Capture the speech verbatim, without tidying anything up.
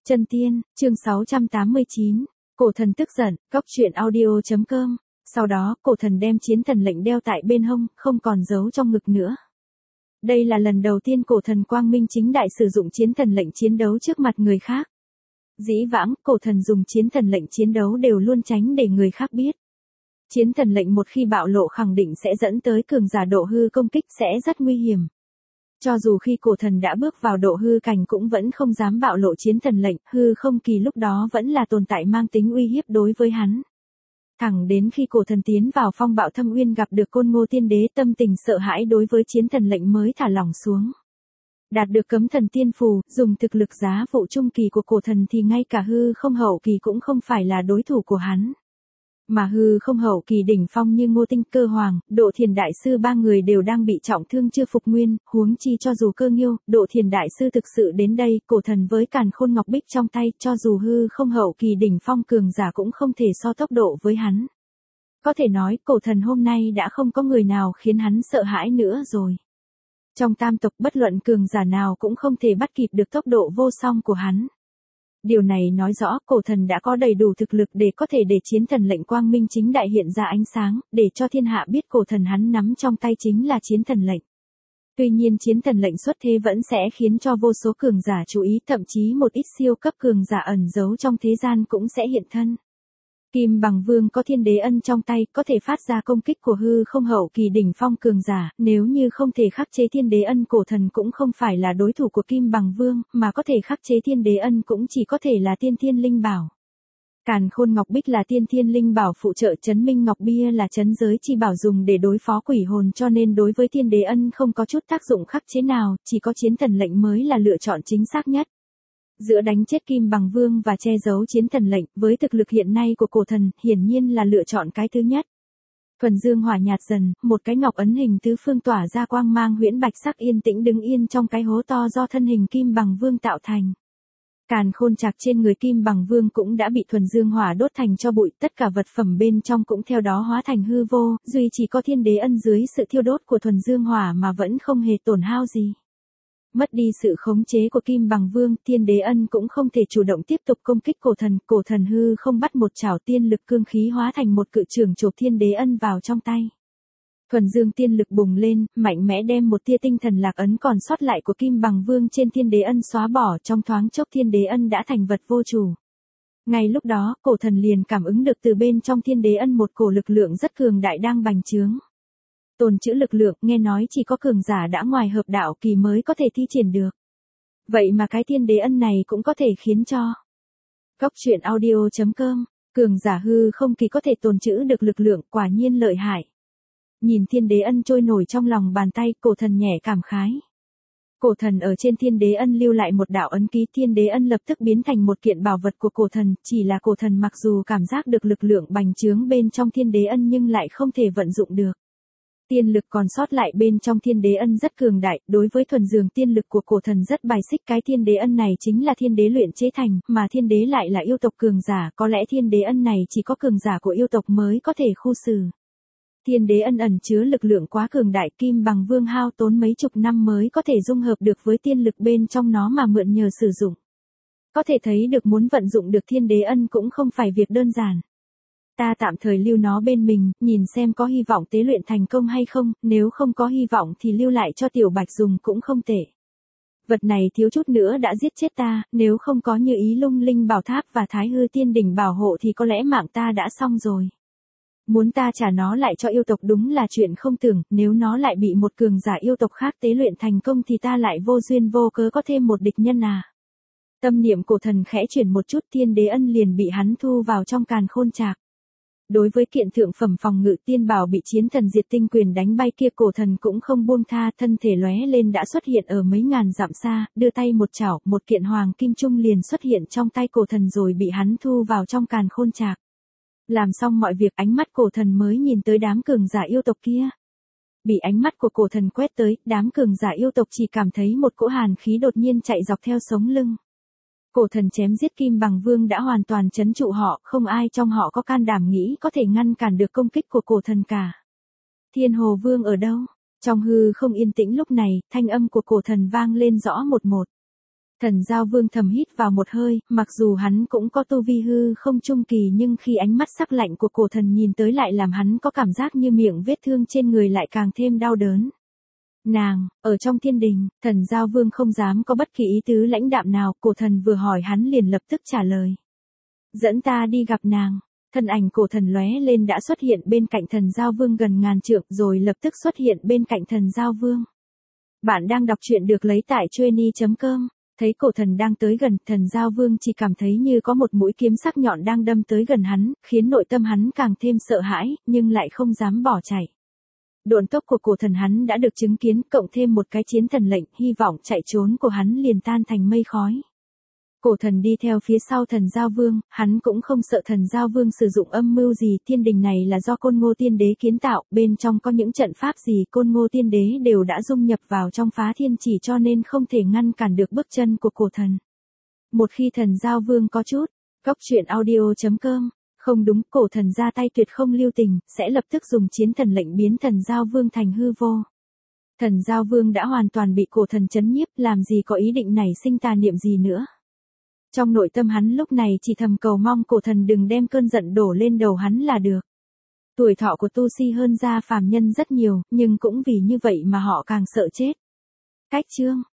Chân tiên, chương sáu trăm tám mươi chín. Cổ thần tức giận, cóc truyện audio chấm com. Sau đó, cổ thần đem chiến thần lệnh đeo tại bên hông, không còn giấu trong ngực nữa. Đây là lần đầu tiên cổ thần quang minh chính đại sử dụng chiến thần lệnh chiến đấu trước mặt người khác. Dĩ vãng, cổ thần dùng chiến thần lệnh chiến đấu đều luôn tránh để người khác biết. Chiến thần lệnh một khi bạo lộ khẳng định sẽ dẫn tới cường giả độ hư công kích sẽ rất nguy hiểm. Cho dù khi cổ thần đã bước vào độ hư cảnh cũng vẫn không dám bạo lộ chiến thần lệnh, hư không kỳ lúc đó vẫn là tồn tại mang tính uy hiếp đối với hắn. Thẳng đến khi cổ thần tiến vào phong bạo thâm uyên gặp được Côn Ngô Tiên Đế, tâm tình sợ hãi đối với chiến thần lệnh mới thả lỏng xuống. Đạt được cấm thần tiên phù, dùng thực lực giá vụ trung kỳ của cổ thần thì ngay cả hư không hậu kỳ cũng không phải là đối thủ của hắn. Mà hư không hậu kỳ đỉnh phong như Ngô Tinh, Cơ Hoàng, Độ Thiền Đại Sư ba người đều đang bị trọng thương chưa phục nguyên, huống chi cho dù Cơ Nghiêu, Độ Thiền Đại Sư thực sự đến đây, cổ thần với càn khôn ngọc bích trong tay, cho dù hư không hậu kỳ đỉnh phong cường giả cũng không thể so tốc độ với hắn. Có thể nói, cổ thần hôm nay đã không có người nào khiến hắn sợ hãi nữa rồi. Trong tam tộc bất luận cường giả nào cũng không thể bắt kịp được tốc độ vô song của hắn. Điều này nói rõ cổ thần đã có đầy đủ thực lực để có thể để chiến thần lệnh quang minh chính đại hiện ra ánh sáng, để cho thiên hạ biết cổ thần hắn nắm trong tay chính là chiến thần lệnh. Tuy nhiên chiến thần lệnh xuất thế vẫn sẽ khiến cho vô số cường giả chú ý, thậm chí một ít siêu cấp cường giả ẩn giấu trong thế gian cũng sẽ hiện thân. Kim Bằng Vương có thiên đế ân trong tay, có thể phát ra công kích của hư không hậu kỳ đỉnh phong cường giả, nếu như không thể khắc chế thiên đế ân cổ thần cũng không phải là đối thủ của Kim Bằng Vương, mà có thể khắc chế thiên đế ân cũng chỉ có thể là tiên thiên linh bảo. Càn khôn ngọc bích là tiên thiên linh bảo phụ trợ, chấn minh ngọc bia là chấn giới chi bảo dùng để đối phó quỷ hồn, cho nên đối với thiên đế ân không có chút tác dụng khắc chế nào, chỉ có chiến thần lệnh mới là lựa chọn chính xác nhất. Giữa đánh chết Kim Bằng Vương và che giấu chiến thần lệnh, với thực lực hiện nay của cổ thần, hiển nhiên là lựa chọn cái thứ nhất. Thuần dương hỏa nhạt dần, một cái ngọc ấn hình tứ phương tỏa ra quang mang huyễn bạch sắc yên tĩnh đứng yên trong cái hố to do thân hình Kim Bằng Vương tạo thành. Càn khôn trạc trên người Kim Bằng Vương cũng đã bị thuần dương hỏa đốt thành cho bụi, tất cả vật phẩm bên trong cũng theo đó hóa thành hư vô, duy chỉ có thiên đế ân dưới sự thiêu đốt của thuần dương hỏa mà vẫn không hề tổn hao gì. Mất đi sự khống chế của Kim Bằng Vương, thiên đế ân cũng không thể chủ động tiếp tục công kích cổ thần, cổ thần hư không bắt một chảo tiên lực cương khí hóa thành một cự chưởng chộp thiên đế ân vào trong tay. Thuần dương tiên lực bùng lên, mạnh mẽ đem một tia tinh thần lạc ấn còn sót lại của Kim Bằng Vương trên thiên đế ân xóa bỏ, trong thoáng chốc thiên đế ân đã thành vật vô chủ. Ngay lúc đó, cổ thần liền cảm ứng được từ bên trong thiên đế ân một cổ lực lượng rất cường đại đang bành trướng. Tồn trữ lực lượng, nghe nói chỉ có cường giả đã ngoài hợp đạo kỳ mới có thể thi triển được. Vậy mà cái thiên đế ân này cũng có thể khiến cho cóc truyện audio chấm com, cường giả hư không kỳ có thể tồn trữ được lực lượng, quả nhiên lợi hại. Nhìn thiên đế ân trôi nổi trong lòng bàn tay, cổ thần nhẹ cảm khái. Cổ thần ở trên thiên đế ân lưu lại một đạo ấn ký, thiên đế ân lập tức biến thành một kiện bảo vật của cổ thần, chỉ là cổ thần mặc dù cảm giác được lực lượng bành trướng bên trong thiên đế ân nhưng lại không thể vận dụng được. Tiên lực còn sót lại bên trong thiên đế ân rất cường đại, đối với thuần dương tiên lực của cổ thần rất bài xích, cái thiên đế ân này chính là thiên đế luyện chế thành, mà thiên đế lại là yêu tộc cường giả, có lẽ thiên đế ân này chỉ có cường giả của yêu tộc mới có thể khu xử. Thiên đế ân ẩn chứa lực lượng quá cường đại, Kim Bằng Vương hao tốn mấy chục năm mới có thể dung hợp được với tiên lực bên trong nó mà mượn nhờ sử dụng. Có thể thấy được muốn vận dụng được thiên đế ân cũng không phải việc đơn giản. Ta tạm thời lưu nó bên mình, nhìn xem có hy vọng tế luyện thành công hay không, nếu không có hy vọng thì lưu lại cho Tiểu Bạch dùng cũng không tệ. Vật này thiếu chút nữa đã giết chết ta, nếu không có Như Ý Lung Linh Bảo Tháp và Thái Hư Tiên Đỉnh bảo hộ thì có lẽ mạng ta đã xong rồi. Muốn ta trả nó lại cho yêu tộc đúng là chuyện không tưởng, nếu nó lại bị một cường giả yêu tộc khác tế luyện thành công thì ta lại vô duyên vô cớ có thêm một địch nhân à. Tâm niệm cổ thần khẽ chuyển một chút, thiên đế ân liền bị hắn thu vào trong càn khôn trạc. Đối với kiện thượng phẩm phòng ngự tiên bảo bị chiến thần diệt tinh quyền đánh bay kia, cổ thần cũng không buông tha, thân thể lóe lên đã xuất hiện ở mấy ngàn dặm xa, đưa tay một chảo, một kiện hoàng kim trung liền xuất hiện trong tay cổ thần rồi bị hắn thu vào trong càn khôn trạc. Làm xong mọi việc, ánh mắt cổ thần mới nhìn tới đám cường giả yêu tộc kia. Bị ánh mắt của cổ thần quét tới, đám cường giả yêu tộc chỉ cảm thấy một cỗ hàn khí đột nhiên chạy dọc theo sống lưng. Cổ thần chém giết Kim Bằng Vương đã hoàn toàn trấn trụ họ, không ai trong họ có can đảm nghĩ có thể ngăn cản được công kích của cổ thần cả. Thiên Hồ Vương ở đâu? Trong hư không yên tĩnh lúc này, thanh âm của cổ thần vang lên rõ một một. Thần Giao Vương thầm hít vào một hơi, mặc dù hắn cũng có tu vi hư không trung kỳ nhưng khi ánh mắt sắc lạnh của cổ thần nhìn tới lại làm hắn có cảm giác như miệng vết thương trên người lại càng thêm đau đớn. Nàng, ở trong thiên đình, thần Giao Vương không dám có bất kỳ ý tứ lãnh đạm nào, cổ thần vừa hỏi hắn liền lập tức trả lời. Dẫn ta đi gặp nàng. Thân ảnh cổ thần lóe lên đã xuất hiện bên cạnh thần Giao Vương gần ngàn trượng rồi lập tức xuất hiện bên cạnh thần Giao Vương. Bạn đang đọc truyện được lấy tại chuyenny chấm com. Thấy cổ thần đang tới gần, thần Giao Vương chỉ cảm thấy như có một mũi kiếm sắc nhọn đang đâm tới gần hắn, khiến nội tâm hắn càng thêm sợ hãi, nhưng lại không dám bỏ chạy. Độn tốc của cổ thần hắn đã được chứng kiến, cộng thêm một cái chiến thần lệnh, hy vọng chạy trốn của hắn liền tan thành mây khói. Cổ thần đi theo phía sau thần Giao Vương, hắn cũng không sợ thần Giao Vương sử dụng âm mưu gì, thiên đình này là do Côn Ngô Tiên Đế kiến tạo, bên trong có những trận pháp gì Côn Ngô Tiên Đế đều đã dung nhập vào trong Phá Thiên Chỉ cho nên không thể ngăn cản được bước chân của cổ thần. Một khi thần Giao Vương có chút, góc truyện audio chấm com, không đúng, cổ thần ra tay tuyệt không lưu tình, sẽ lập tức dùng chiến thần lệnh biến thần Giao Vương thành hư vô. Thần Giao Vương đã hoàn toàn bị cổ thần chấn nhiếp, làm gì có ý định nảy sinh tà niệm gì nữa. Trong nội tâm hắn lúc này chỉ thầm cầu mong cổ thần đừng đem cơn giận đổ lên đầu hắn là được. Tuổi thọ của tu si hơn gia phàm nhân rất nhiều, nhưng cũng vì như vậy mà họ càng sợ chết. Cách chương